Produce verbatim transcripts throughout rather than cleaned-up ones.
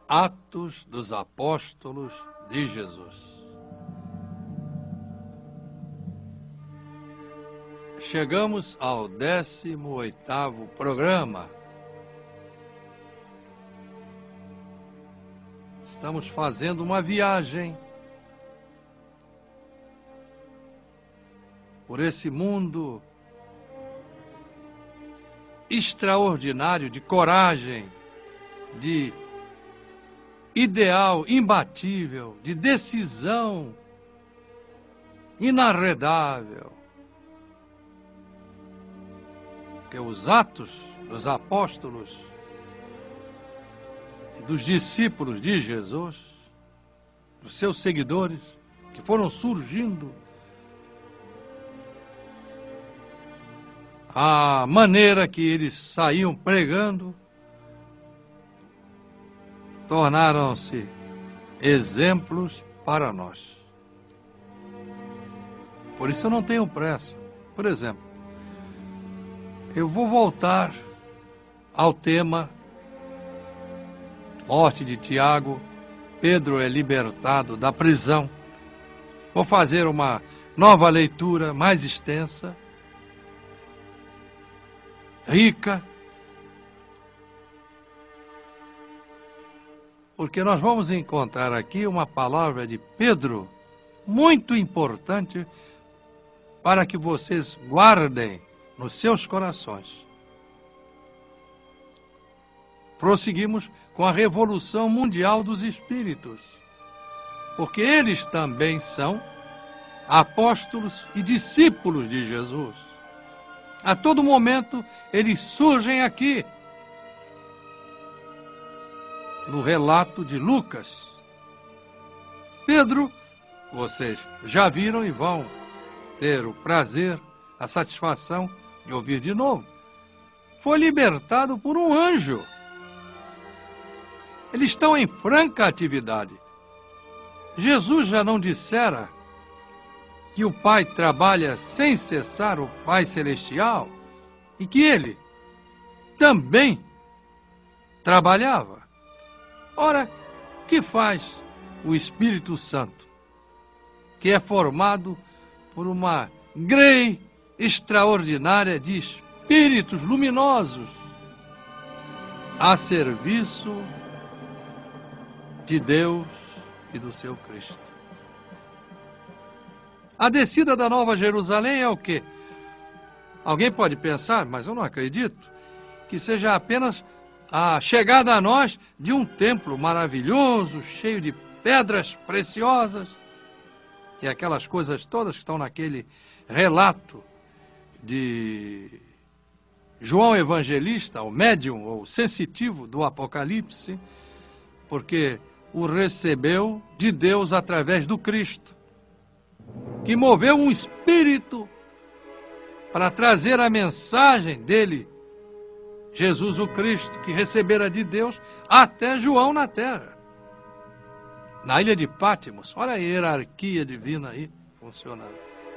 Atos dos Apóstolos de Jesus. Chegamos ao décimo oitavo programa. Estamos fazendo uma viagem por esse mundo extraordinário de coragem, de ideal imbatível, de decisão inarredável. Porque os atos dos apóstolos e dos discípulos de Jesus, dos seus seguidores, que foram surgindo, a maneira que eles saíam pregando, tornaram-se exemplos para nós. Por isso eu não tenho pressa. Por exemplo, eu vou voltar ao tema morte de Tiago. Pedro é libertado da prisão. Vou fazer uma nova leitura mais extensa, rica, porque nós vamos encontrar aqui uma palavra de Pedro muito importante para que vocês guardem nos seus corações. Prosseguimos com a Revolução Mundial dos Espíritos, porque eles também são apóstolos e discípulos de Jesus. A todo momento eles surgem aqui, no relato de Lucas. Pedro, vocês já viram e vão ter o prazer, a satisfação de ouvir de novo. Foi libertado por um anjo. Eles estão em franca atividade. Jesus já não dissera que o Pai trabalha sem cessar, o Pai Celestial, e que ele também trabalhava. Ora, que faz o Espírito Santo, que é formado por uma grei extraordinária de espíritos luminosos a serviço de Deus e do seu Cristo? A descida da Nova Jerusalém é o quê? Alguém pode pensar, mas eu não acredito, que seja apenas a chegada a nós de um templo maravilhoso, cheio de pedras preciosas e aquelas coisas todas que estão naquele relato de João Evangelista, o médium ou sensitivo do Apocalipse, porque o recebeu de Deus através do Cristo, que moveu um espírito para trazer a mensagem dele, Jesus o Cristo, que recebera de Deus até João na terra, na ilha de Pátimos. Olha a hierarquia divina aí funcionando.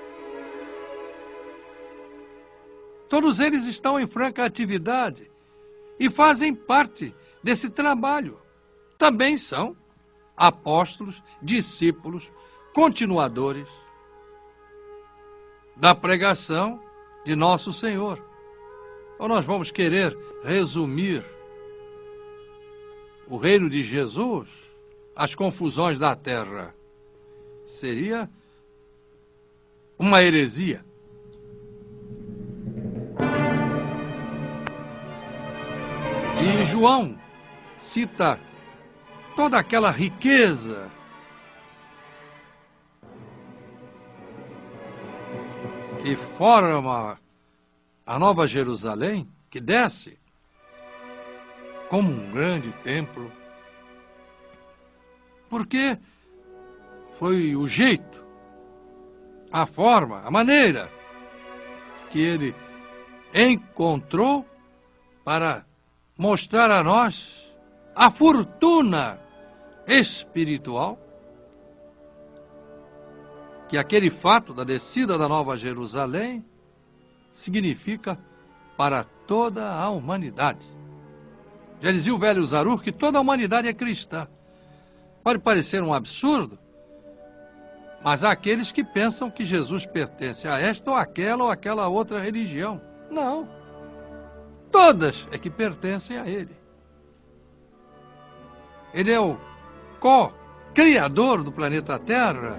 Todos eles estão em franca atividade e fazem parte desse trabalho. Também são apóstolos, discípulos, continuadores da pregação de nosso Senhor. Ou nós vamos querer resumir o reino de Jesus às confusões da terra? Seria uma heresia. E João cita toda aquela riqueza que forma a Nova Jerusalém, que desce como um grande templo, porque foi o jeito, a forma, a maneira que ele encontrou para mostrar a nós a fortuna espiritual que aquele fato da descida da Nova Jerusalém significa para toda a humanidade. Já dizia o velho Zarur que toda a humanidade é cristã. Pode parecer um absurdo, mas há aqueles que pensam que Jesus pertence a esta ou aquela ou aquela outra religião. Não. Todas é que pertencem a Ele. Ele é o co-criador do planeta Terra.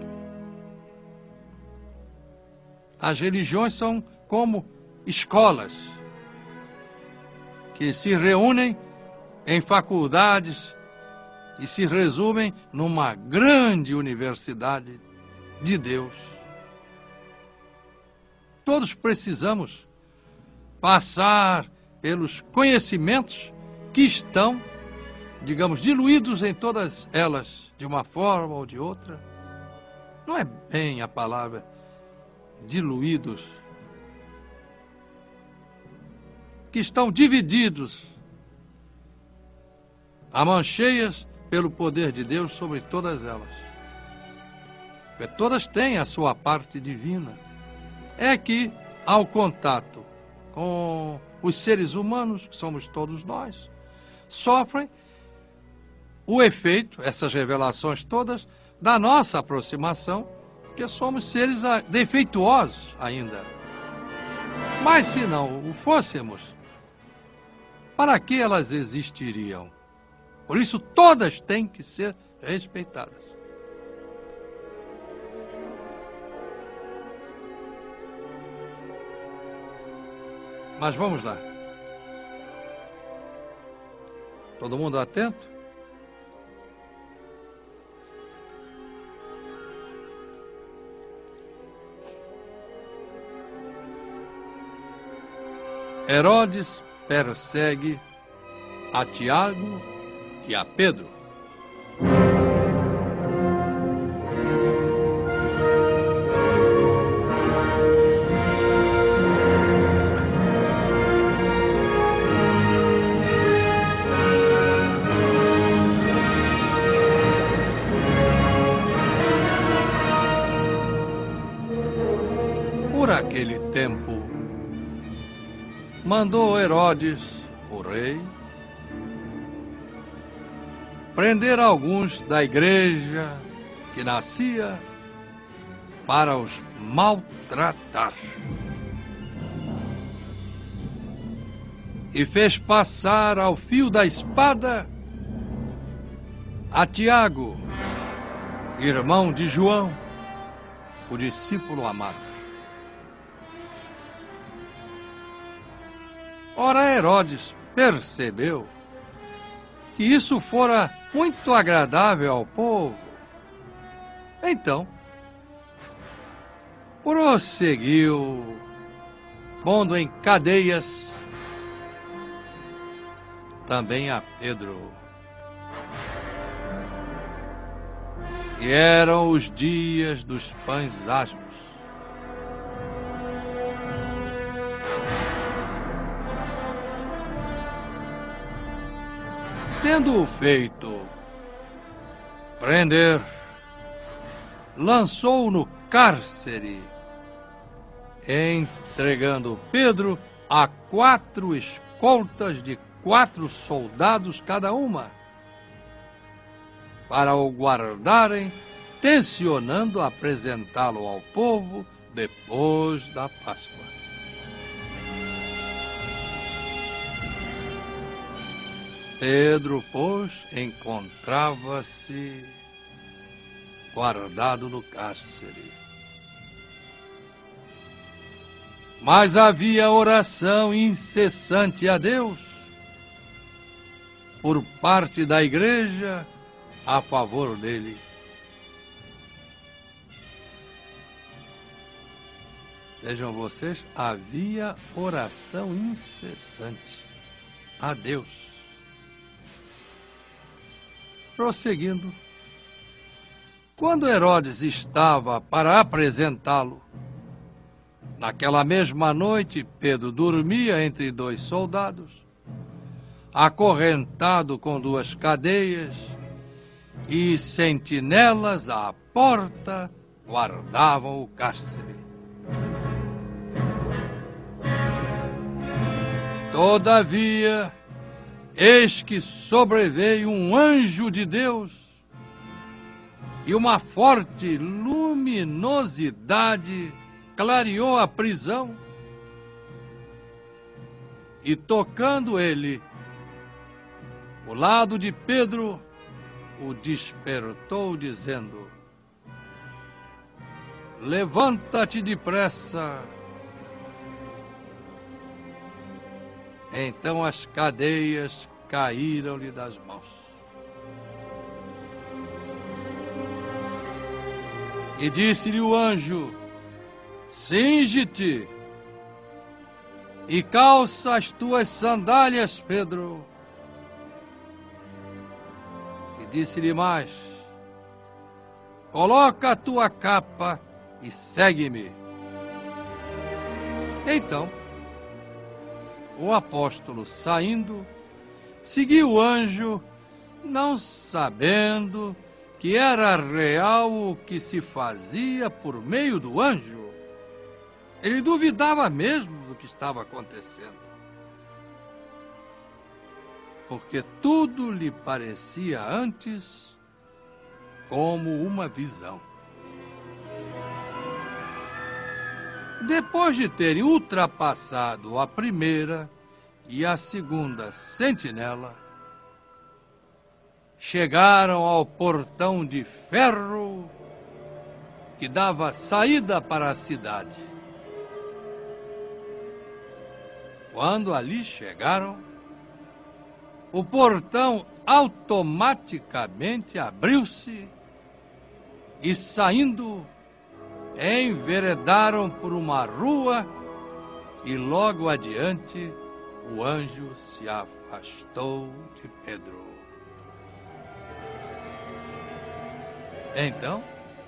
As religiões são como escolas que se reúnem em faculdades e se resumem numa grande universidade de Deus. Todos precisamos passar pelos conhecimentos que estão, digamos, diluídos em todas elas, de uma forma ou de outra. Não é bem a palavra diluídos, que estão divididos, amancheias pelo poder de Deus sobre todas elas. Porque todas têm a sua parte divina. É que, ao contato com os seres humanos, que somos todos nós, sofrem o efeito, essas revelações todas, da nossa aproximação, porque somos seres defeituosos ainda. Mas se não o fôssemos, para que elas existiriam? Por isso, todas têm que ser respeitadas. Mas vamos lá. Todo mundo atento? Herodes persegue a Tiago e a Pedro. Por aquele tempo, mandou Herodes, o rei, prender alguns da igreja que nascia para os maltratar. E fez passar ao fio da espada a Tiago, irmão de João, o discípulo amado. Ora, Herodes percebeu que isso fora muito agradável ao povo. Então, prosseguiu, pondo em cadeias também a Pedro. E eram os dias dos pães asmos. Tendo-o feito prender, lançou-o no cárcere, entregando Pedro a quatro escoltas de quatro soldados cada uma, para o guardarem, tencionando apresentá-lo ao povo depois da Páscoa. Pedro, pois, encontrava-se guardado no cárcere. Mas havia oração incessante a Deus por parte da igreja a favor dele. Vejam vocês, havia oração incessante a Deus. Prosseguindo, quando Herodes estava para apresentá-lo, naquela mesma noite, Pedro dormia entre dois soldados, acorrentado com duas cadeias, e sentinelas à porta guardavam o cárcere. Todavia, eis que sobreveio um anjo de Deus, e uma forte luminosidade clareou a prisão, e tocando ele o lado de Pedro, o despertou, dizendo: levanta-te depressa. Então as cadeias caíram-lhe das mãos. E disse-lhe o anjo: cinge-te e calça as tuas sandálias, Pedro. E disse-lhe mais: coloca a tua capa e segue-me. Então, o apóstolo, saindo, seguiu o anjo, não sabendo que era real o que se fazia por meio do anjo. Ele duvidava mesmo do que estava acontecendo, porque tudo lhe parecia antes como uma visão. Depois de terem ultrapassado a primeira e a segunda sentinela, chegaram ao portão de ferro que dava saída para a cidade. Quando ali chegaram, o portão automaticamente abriu-se e, saindo, enveredaram por uma rua e logo adiante o anjo se afastou de Pedro. Então,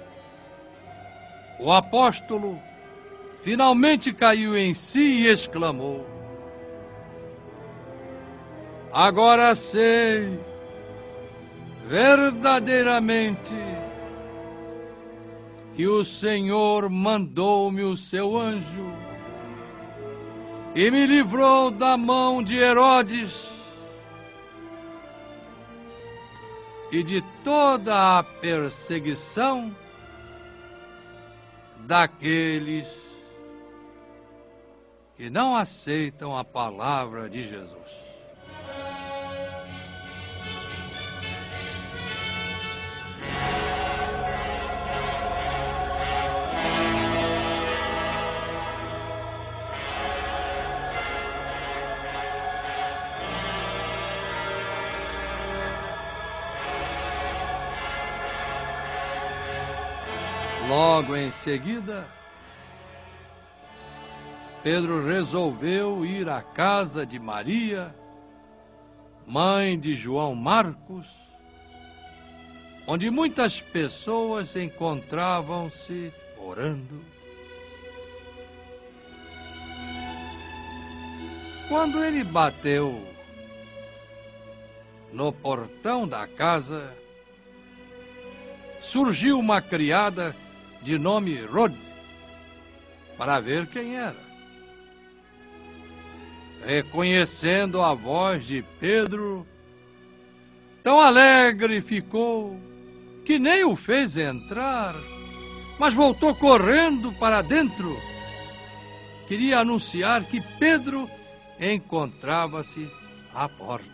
o apóstolo finalmente caiu em si e exclamou: agora sei verdadeiramente que o Senhor mandou-me o seu anjo e me livrou da mão de Herodes e de toda a perseguição daqueles que não aceitam a palavra de Jesus. Logo em seguida, Pedro resolveu ir à casa de Maria, mãe de João Marcos, onde muitas pessoas encontravam-se orando. Quando ele bateu no portão da casa, surgiu uma criada de nome Rode para ver quem era. Reconhecendo a voz de Pedro, tão alegre ficou que nem o fez entrar, mas voltou correndo para dentro. Queria anunciar que Pedro encontrava-se à porta.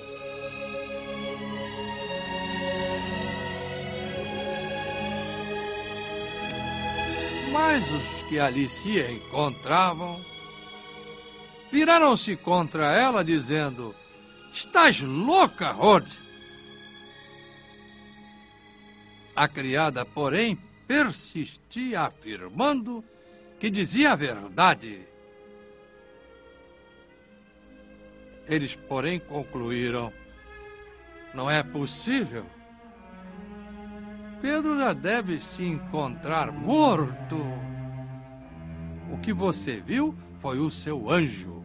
Mas os que ali se encontravam viraram-se contra ela, dizendo: estás louca, Rode? A criada, porém, persistia, afirmando que dizia a verdade. Eles, porém, concluíram: não é possível. Pedro já deve se encontrar morto. O que você viu foi o seu anjo.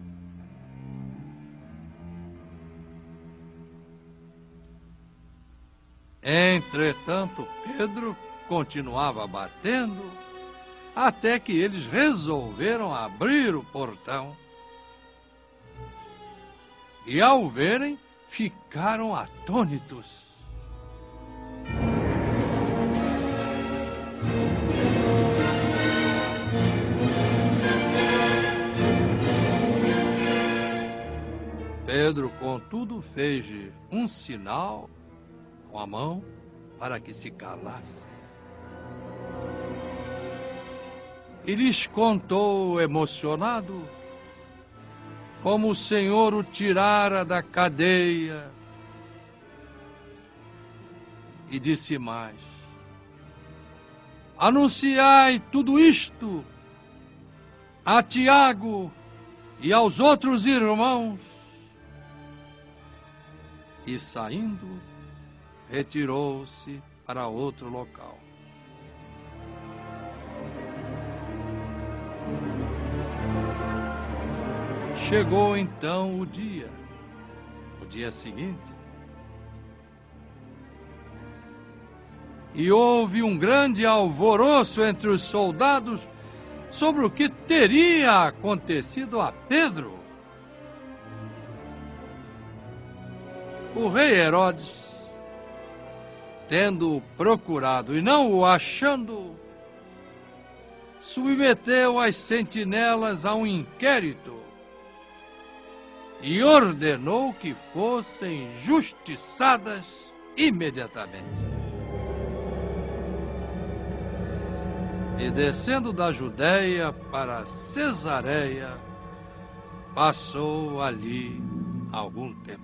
Entretanto, Pedro continuava batendo, até que eles resolveram abrir o portão. E ao verem ficaram atônitos. Pedro, contudo, fez um sinal com a mão para que se calasse. E lhes contou, emocionado, como o Senhor o tirara da cadeia. E disse mais: anunciai tudo isto a Tiago e aos outros irmãos. E saindo, retirou-se para outro local. Chegou então o dia, o dia seguinte, e houve um grande alvoroço entre os soldados sobre o que teria acontecido a Pedro. O rei Herodes, tendo-o procurado e não o achando, submeteu as sentinelas a um inquérito e ordenou que fossem justiçadas imediatamente. E descendo da Judéia para Cesareia, passou ali algum tempo.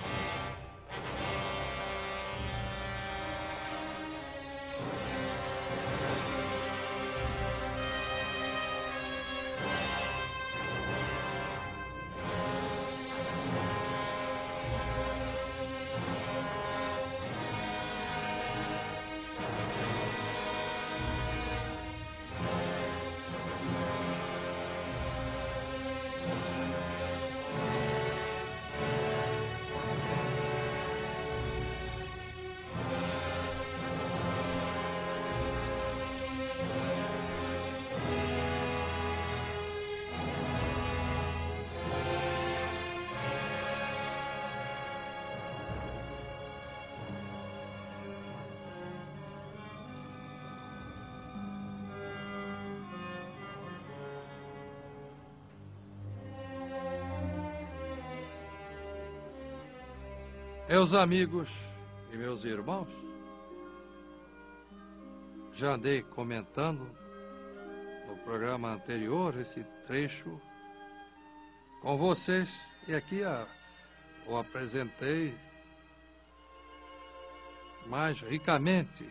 Meus amigos e meus irmãos, já andei comentando no programa anterior esse trecho com vocês e aqui a, o apresentei mais ricamente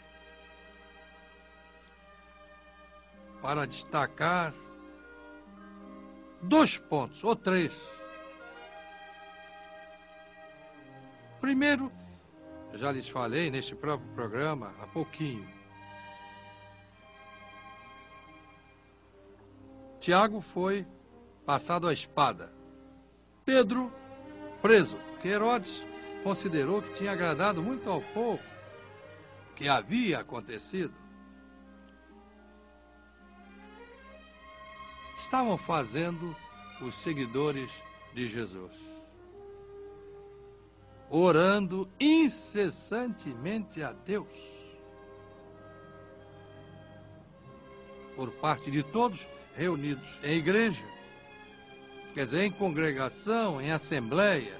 para destacar dois pontos, ou três. Primeiro, já lhes falei neste próprio programa há pouquinho. Tiago foi passado à espada. Pedro, preso, porque Herodes considerou que tinha agradado muito ao povo o que havia acontecido. Estavam fazendo os seguidores de Jesus, orando incessantemente a Deus. Por parte de todos reunidos em igreja, quer dizer, em congregação, em assembleia,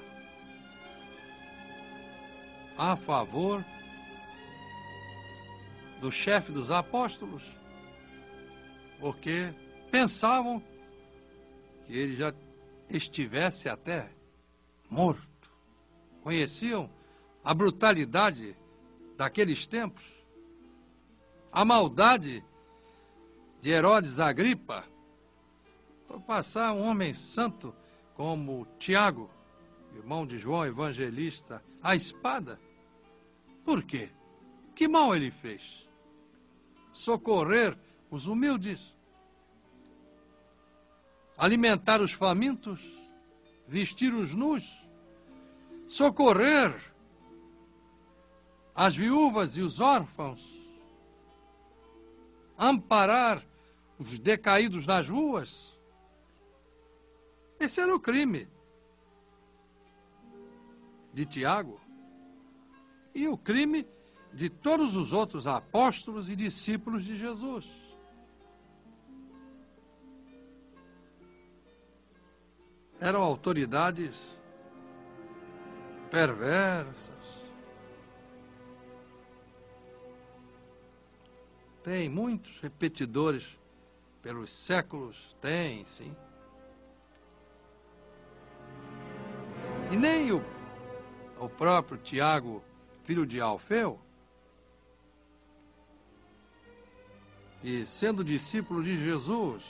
a favor do chefe dos apóstolos, porque pensavam que ele já estivesse até morto. Conheciam a brutalidade daqueles tempos, a maldade de Herodes Agripa, por passar um homem santo como Tiago, irmão de João Evangelista, à espada. Por quê? Que mal ele fez? Socorrer os humildes, alimentar os famintos, vestir os nus, socorrer as viúvas e os órfãos, amparar os decaídos nas ruas. Esse era o crime de Tiago e o crime de todos os outros apóstolos e discípulos de Jesus. Eram autoridades perversas. Tem muitos repetidores pelos séculos, tem, sim. E nem o, o próprio Tiago, filho de Alfeu, e sendo discípulo de Jesus,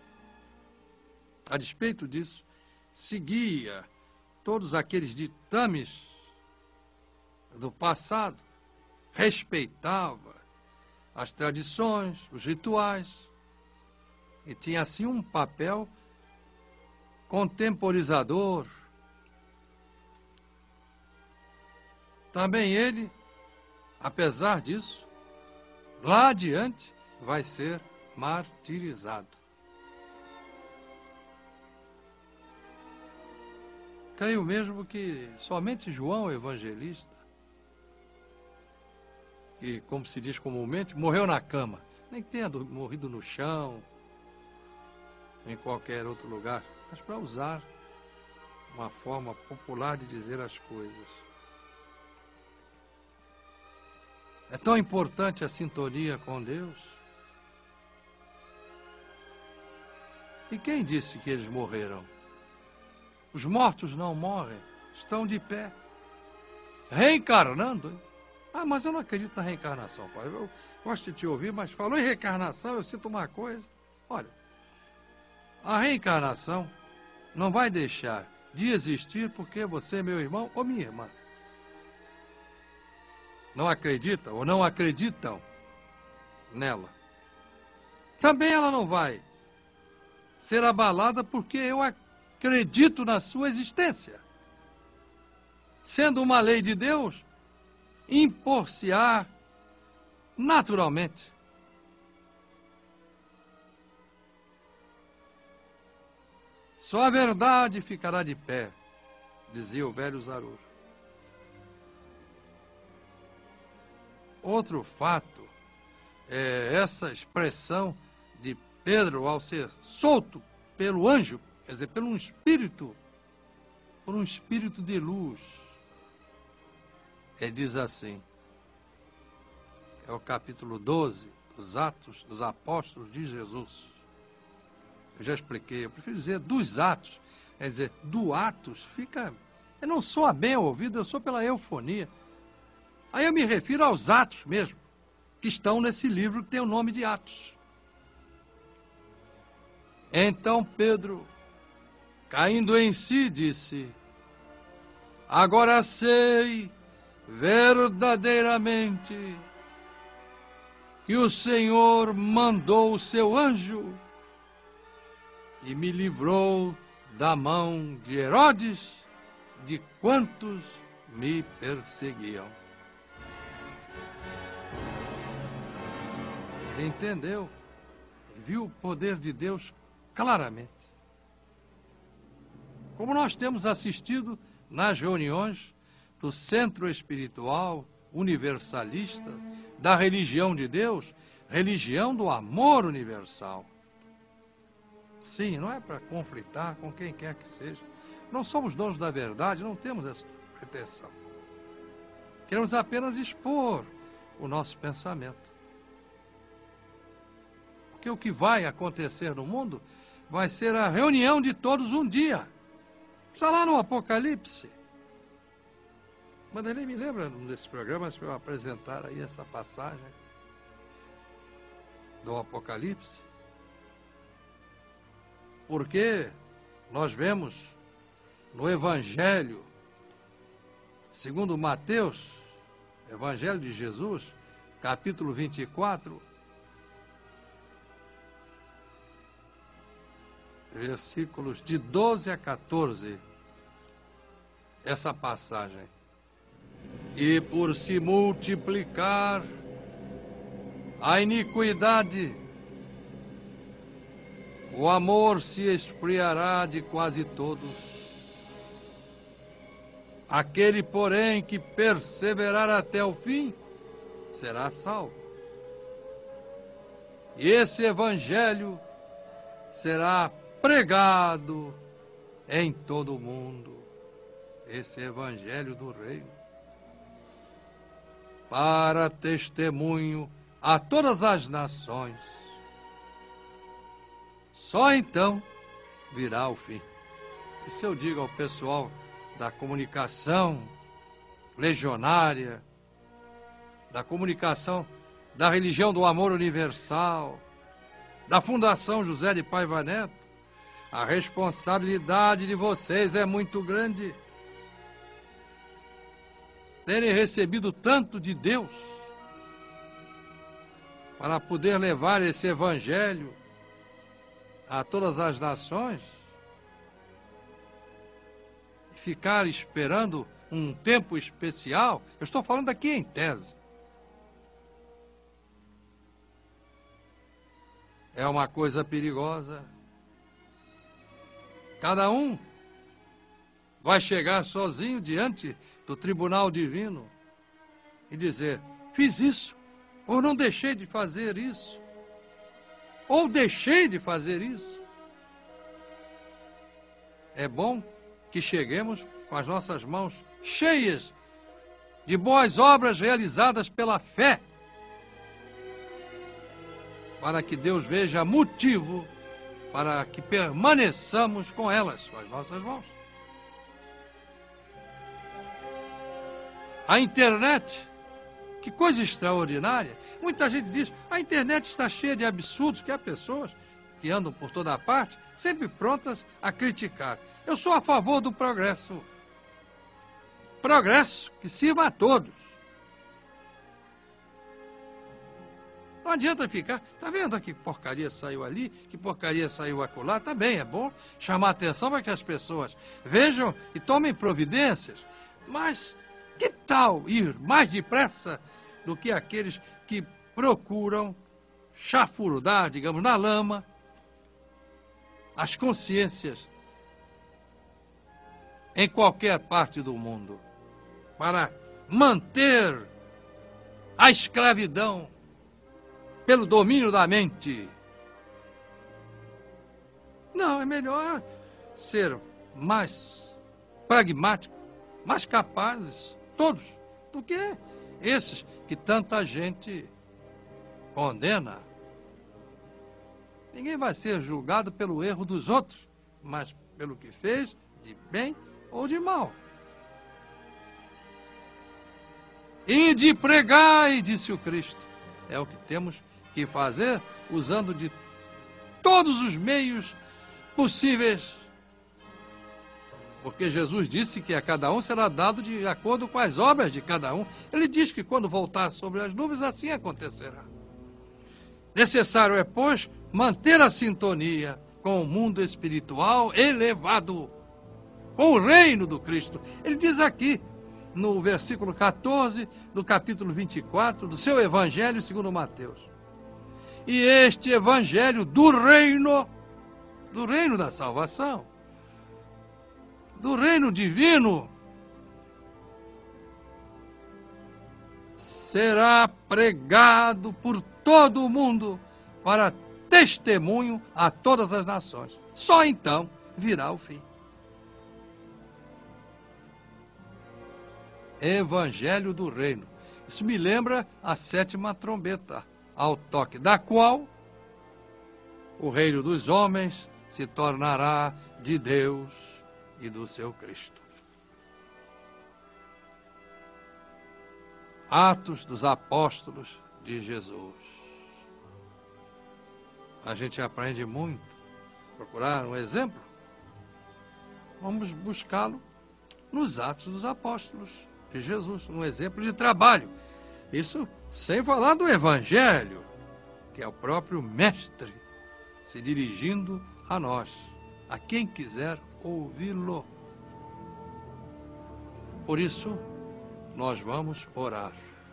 a despeito disso, seguia todos aqueles ditames do passado, respeitava as tradições, os rituais, e tinha assim um papel contemporizador. Também ele, apesar disso, lá adiante vai ser martirizado. Creio mesmo que somente João, o evangelista, que, como se diz comumente, morreu na cama, nem que tenha morrido no chão, em qualquer outro lugar, mas para usar uma forma popular de dizer as coisas. É tão importante a sintonia com Deus. E quem disse que eles morreram? Os mortos não morrem, estão de pé, reencarnando. Ah, mas eu não acredito na reencarnação, pai. Eu gosto de te ouvir, mas falou em reencarnação, eu sinto uma coisa. Olha, a reencarnação não vai deixar de existir porque você, meu irmão ou minha irmã, não acredita ou não acreditam nela. Também ela não vai ser abalada porque eu acredito na sua existência. Sendo uma lei de Deus, impor-se-á naturalmente. Só a verdade ficará de pé, dizia o velho Zarur. Outro fato é essa expressão de Pedro ao ser solto pelo anjo, quer dizer, pelo um espírito, por um espírito de luz. Ele diz assim, é o capítulo doze dos Atos dos Apóstolos de Jesus. Eu já expliquei, eu prefiro dizer dos Atos, quer dizer, do Atos fica, eu não sou a bem ouvido, eu sou pela eufonia. Aí eu me refiro aos Atos mesmo, que estão nesse livro que tem o nome de Atos. Então Pedro, caindo em si, disse, agora sei verdadeiramente que o Senhor mandou o seu anjo e me livrou da mão de Herodes, de quantos me perseguiam. Ele entendeu, viu o poder de Deus claramente. Como nós temos assistido nas reuniões do Centro Espiritual Universalista, da religião de Deus, religião do amor universal. Sim, não é para conflitar com quem quer que seja. Não somos donos da verdade, não temos essa pretensão. Queremos apenas expor o nosso pensamento. Porque o que vai acontecer no mundo vai ser a reunião de todos um dia. Está lá no Apocalipse. Vanderlei me lembra desses programas para eu apresentar aí essa passagem do Apocalipse. Porque nós vemos no Evangelho, segundo Mateus, Evangelho de Jesus, capítulo vinte e quatro, versículos de doze a quatorze, essa passagem. E por se multiplicar a iniquidade, o amor se esfriará de quase todos. Aquele, porém, que perseverar até o fim, será salvo. E esse evangelho será pregado em todo o mundo. Esse evangelho do reino, para testemunho a todas as nações. Só então virá o fim. Isso eu digo ao pessoal da comunicação legionária, da comunicação da religião do amor universal, da Fundação José de Paiva Neto. A responsabilidade de vocês é muito grande. Terem recebido tanto de Deus para poder levar esse evangelho a todas as nações e ficar esperando um tempo especial. Eu estou falando aqui em tese. É uma coisa perigosa. Cada um vai chegar sozinho diante do tribunal divino e dizer: fiz isso, ou não deixei de fazer isso, ou deixei de fazer isso. É bom que cheguemos com as nossas mãos cheias de boas obras realizadas pela fé, para que Deus veja motivo para que permaneçamos com elas, com as nossas mãos. A internet, que coisa extraordinária. Muita gente diz: a internet está cheia de absurdos, que há pessoas que andam por toda parte, sempre prontas a criticar. Eu sou a favor do progresso. Progresso que sirva a todos. Não adianta ficar, tá vendo que porcaria saiu ali, que porcaria saiu acolá. Tá bem, é bom chamar a atenção para que as pessoas vejam e tomem providências, mas que tal ir mais depressa do que aqueles que procuram chafurdar, digamos, na lama, as consciências em qualquer parte do mundo, para manter a escravidão pelo domínio da mente? Não, é melhor ser mais pragmático, mais capazes, todos, do que esses que tanta gente condena. Ninguém vai ser julgado pelo erro dos outros, mas pelo que fez de bem ou de mal. Ide pregai, disse o Cristo. É o que temos que fazer, usando de todos os meios possíveis. Porque Jesus disse que a cada um será dado de acordo com as obras de cada um. Ele diz que quando voltar sobre as nuvens, assim acontecerá. Necessário é, pois, manter a sintonia com o mundo espiritual elevado, com o reino do Cristo. Ele diz aqui, no versículo quatorze, do capítulo vinte e quatro, do seu Evangelho segundo Mateus: e este Evangelho do reino, do reino da salvação, do reino divino, será pregado por todo o mundo para testemunho a todas as nações. Só então virá o fim. Evangelho do reino. Isso me lembra a sétima trombeta, ao toque da qual o reino dos homens se tornará de Deus e do seu Cristo. Atos dos Apóstolos de Jesus. A gente aprende muito. Procurar um exemplo? Vamos buscá-lo nos Atos dos Apóstolos de Jesus, um exemplo de trabalho. Isso sem falar do Evangelho, que é o próprio Mestre se dirigindo a nós, a quem quiser ouvi-lo. Por isso, nós vamos orar.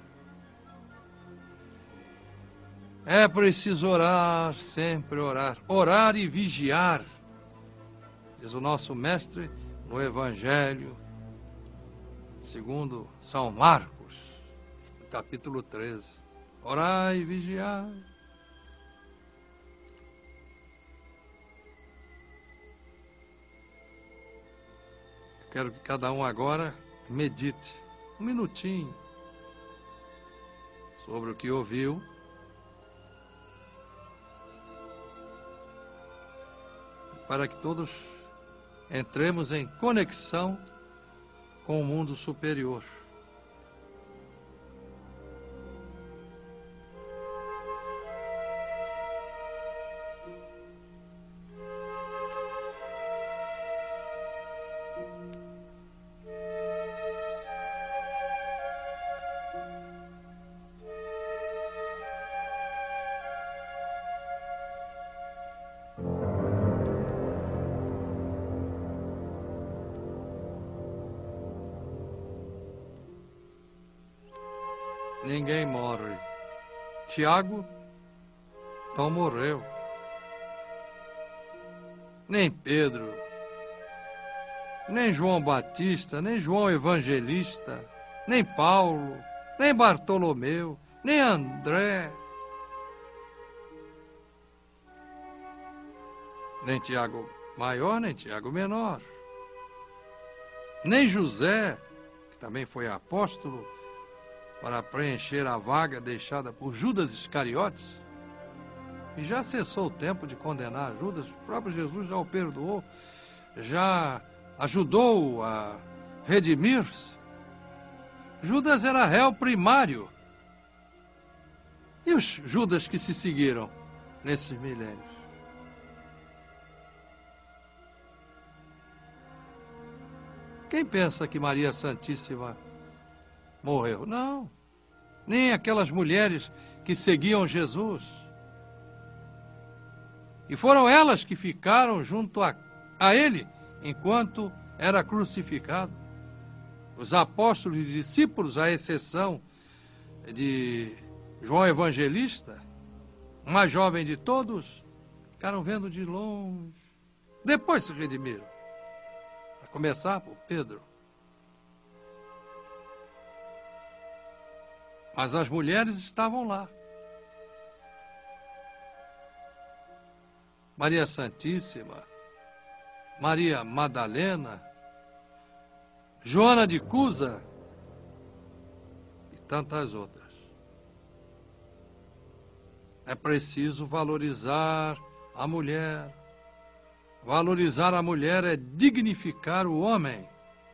É preciso orar, sempre orar. Orar e vigiar, diz o nosso Mestre no Evangelho. segundo São Marcos, capítulo treze. Orai e vigiai. Quero que cada um agora medite um minutinho sobre o que ouviu, para que todos entremos em conexão com o mundo superior. Ninguém morre. Tiago não morreu. Nem Pedro, nem João Batista, nem João Evangelista, nem Paulo, nem Bartolomeu, nem André, nem Tiago maior, nem Tiago menor, nem José, que também foi apóstolo, para preencher a vaga deixada por Judas Iscariotes, e já cessou o tempo de condenar Judas. O próprio Jesus já o perdoou, já ajudou a redimir-se. Judas era réu primário. E os Judas que se seguiram nesses milênios? Quem pensa que Maria Santíssima morreu? Não. Nem aquelas mulheres que seguiam Jesus. E foram elas que ficaram junto a, a ele enquanto era crucificado. Os apóstolos e discípulos, à exceção de João Evangelista, o mais jovem de todos, ficaram vendo de longe. Depois se redimiram. A começar por Pedro. Mas as mulheres estavam lá. Maria Santíssima, Maria Madalena, Joana de Cusa e tantas outras. É preciso valorizar a mulher. Valorizar a mulher é dignificar o homem.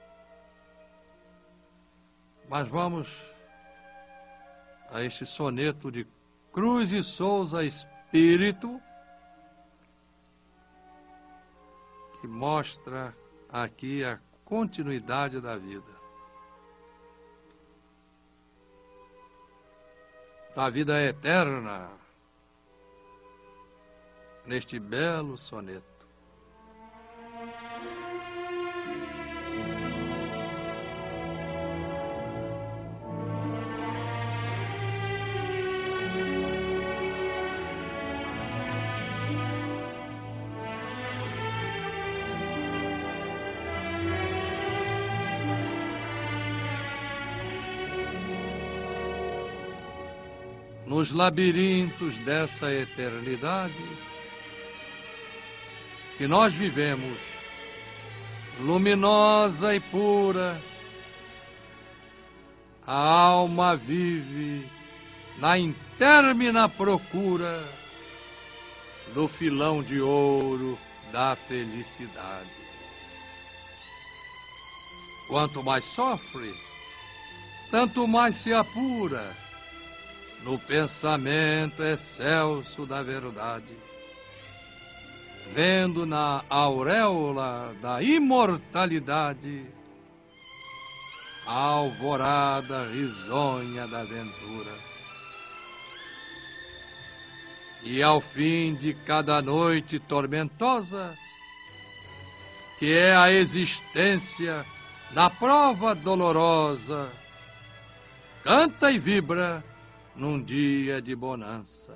Mas vamos a este soneto de Cruz e Souza Espírito, que mostra aqui a continuidade da vida. Da vida eterna, neste belo soneto. Nos labirintos dessa eternidade que nós vivemos, luminosa e pura, a alma vive na intermina procura do filão de ouro da felicidade. Quanto mais sofre, tanto mais se apura no pensamento excelso da verdade, vendo na auréola da imortalidade a alvorada risonha da ventura. E ao fim de cada noite tormentosa, que é a existência na prova dolorosa, canta e vibra num dia de bonança.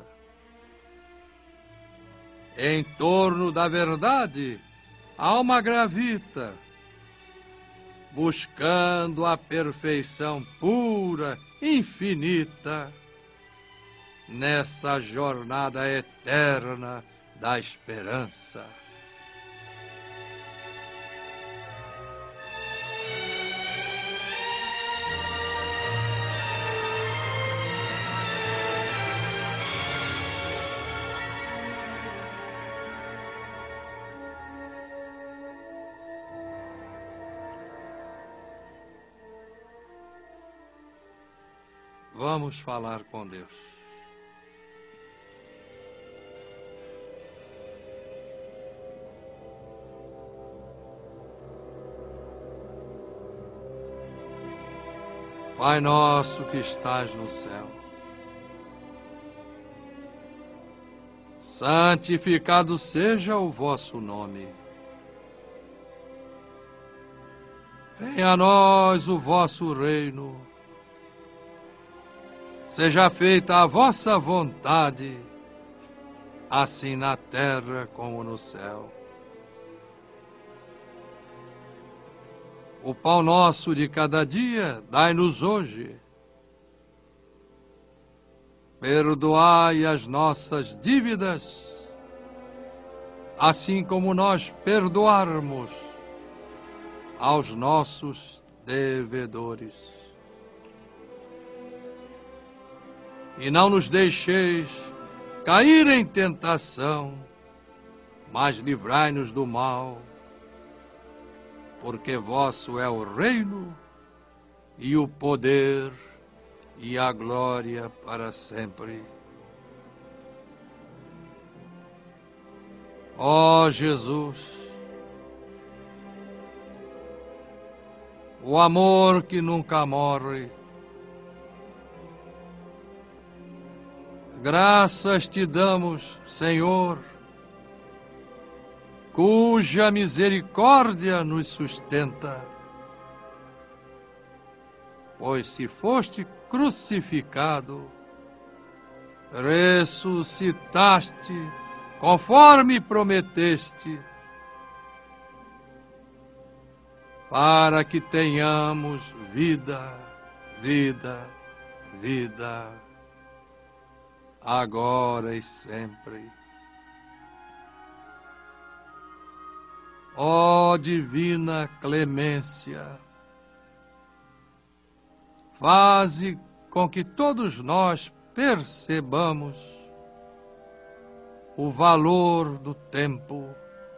Em torno da verdade, a alma gravita, buscando a perfeição pura, infinita, nessa jornada eterna da esperança. Vamos falar com Deus. Pai nosso que estás no céu, santificado seja o vosso nome. Venha a nós o vosso reino. Seja feita a vossa vontade, assim na terra como no céu. O pão nosso de cada dia, dai-nos hoje. Perdoai as nossas dívidas, assim como nós perdoarmos aos nossos devedores. E não nos deixeis cair em tentação, mas livrai-nos do mal, porque vosso é o reino, e o poder, e a glória para sempre. Ó Jesus, o amor que nunca morre, graças te damos, Senhor, cuja misericórdia nos sustenta. Pois se foste crucificado, ressuscitaste, conforme prometeste, para que tenhamos vida, vida, vida, agora e sempre. Ó divina clemência, faze com que todos nós percebamos o valor do tempo,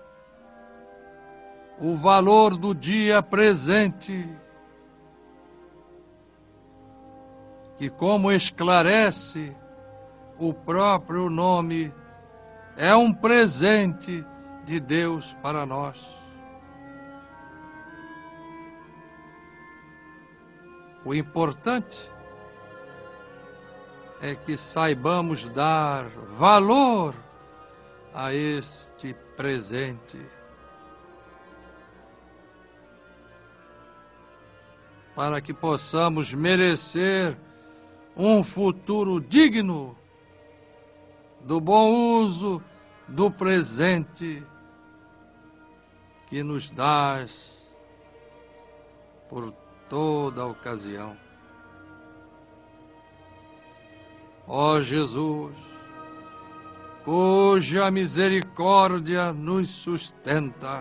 o valor do dia presente, que, como esclarece o próprio nome, é um presente de Deus para nós. O importante é que saibamos dar valor a este presente, para que possamos merecer um futuro digno do bom uso do presente que nos dás por toda a ocasião. Ó Jesus, cuja misericórdia nos sustenta,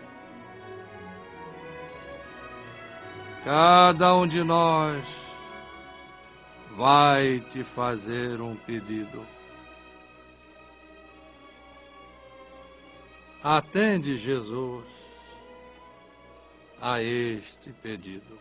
cada um de nós vai te fazer um pedido. Atende, Jesus, a este pedido.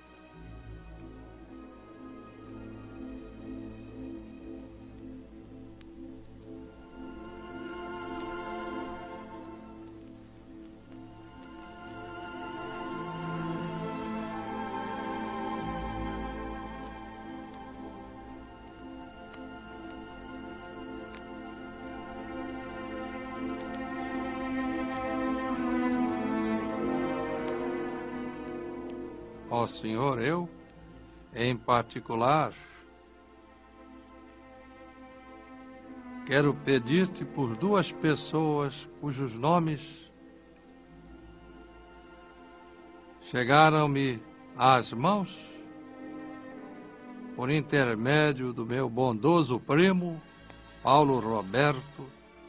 Ó Senhor, eu, em particular, quero pedir-te por duas pessoas cujos nomes chegaram-me às mãos, por intermédio do meu bondoso primo, Paulo Roberto.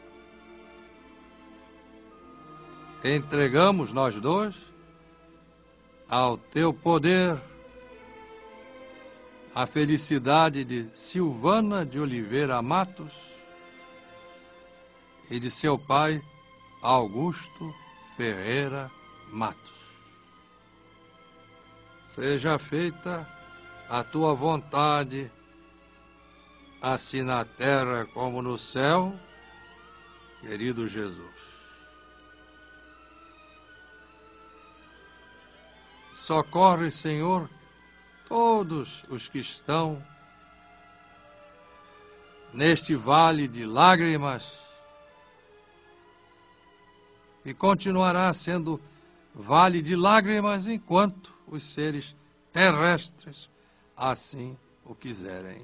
Entregamos nós dois ao teu poder a felicidade de Silvana de Oliveira Matos e de seu pai, Augusto Ferreira Matos. Seja feita a tua vontade, assim na terra como no céu, querido Jesus. Socorre, Senhor, todos os que estão neste vale de lágrimas, e continuará sendo vale de lágrimas enquanto os seres terrestres assim o quiserem.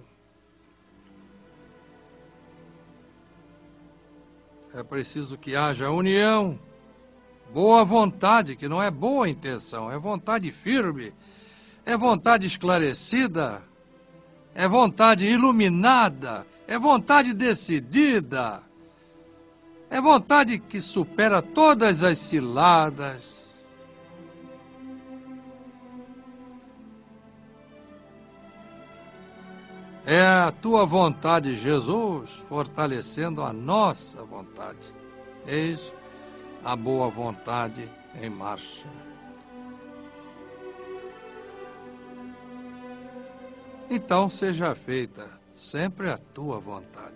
É preciso que haja união, boa vontade, que não é boa intenção, é vontade firme, é vontade esclarecida, é vontade iluminada, é vontade decidida, é vontade que supera todas as ciladas. É a tua vontade, Jesus, fortalecendo a nossa vontade. Eis a boa vontade em marcha. Então seja feita sempre a tua vontade.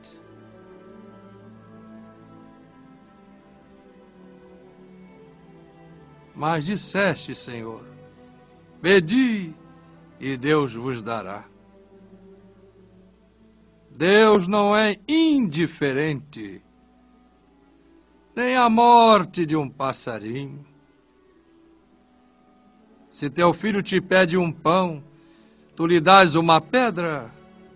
Mas disseste, Senhor, pedi e Deus vos dará. Deus não é indiferente, nem a morte de um passarinho. Se teu filho te pede um pão, tu lhe dás uma pedra?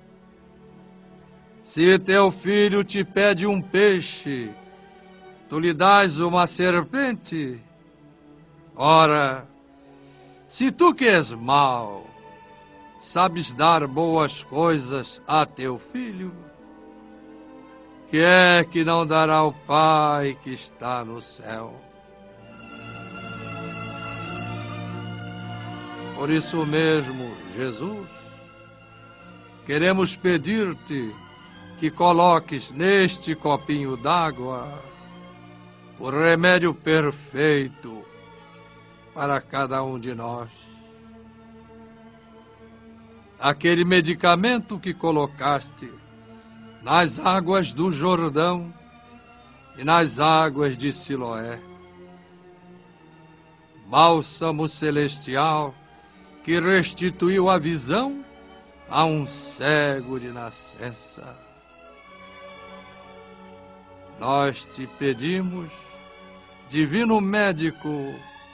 Se teu filho te pede um peixe, tu lhe dás uma serpente? Ora, se tu que és mau, sabes dar boas coisas a teu filho, que é que não dará ao Pai que está no céu? Por isso mesmo, Jesus, queremos pedir-te que coloques neste copinho d'água o remédio perfeito para cada um de nós. Aquele medicamento que colocaste nas águas do Jordão e nas águas de Siloé. Bálsamo celestial que restituiu a visão a um cego de nascença. Nós te pedimos, divino médico,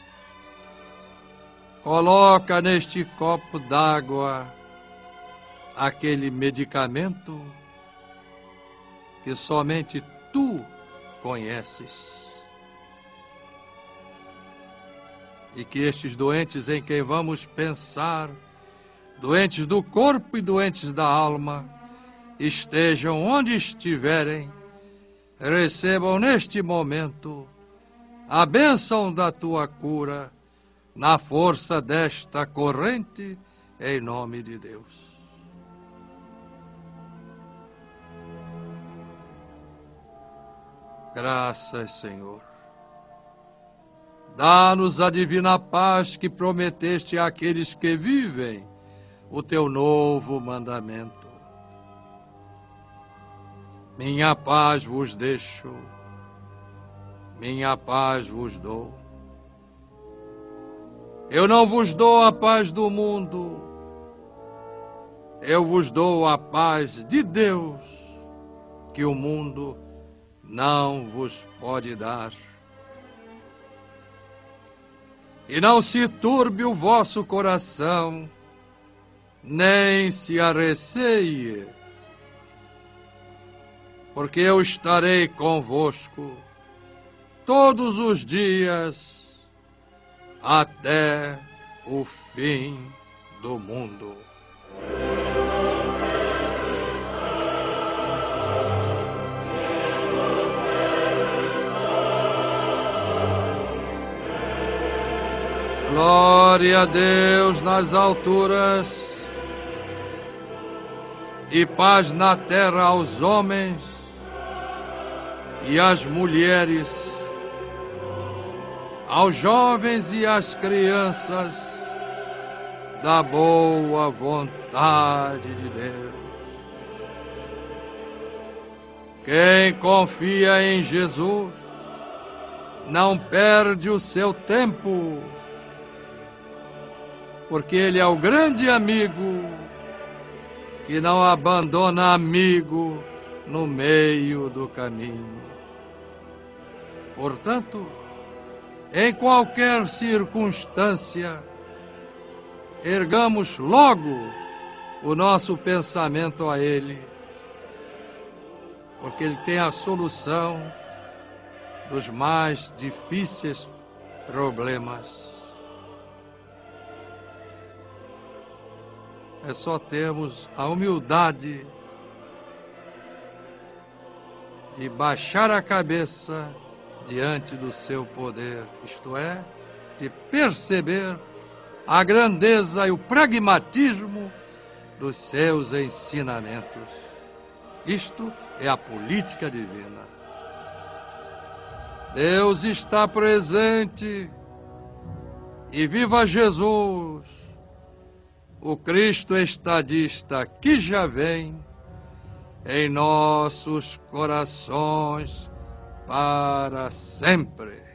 coloca neste copo d'água aquele medicamento que somente tu conheces. E que estes doentes em quem vamos pensar, doentes do corpo e doentes da alma, estejam onde estiverem, recebam neste momento a bênção da tua cura, na força desta corrente, em nome de Deus. Graças, Senhor. Dá-nos a divina paz que prometeste àqueles que vivem o teu novo mandamento. Minha paz vos deixo, minha paz vos dou. Eu não vos dou a paz do mundo, eu vos dou a paz de Deus, que o mundo não vos pode dar. E não se turbe o vosso coração, nem se arreceie, porque eu estarei convosco todos os dias até o fim do mundo. Glória a Deus nas alturas e paz na terra aos homens e às mulheres, aos jovens e às crianças, da boa vontade de Deus. Quem confia em Jesus não perde o seu tempo, porque Ele é o grande amigo que não abandona amigo no meio do caminho. Portanto, em qualquer circunstância, ergamos logo o nosso pensamento a Ele, porque Ele tem a solução dos mais difíceis problemas. É só termos a humildade de baixar a cabeça diante do seu poder, isto é, de perceber a grandeza e o pragmatismo dos seus ensinamentos. Isto é a política divina. Deus está presente e viva Jesus, o Cristo estadista que já vem em nossos corações para sempre.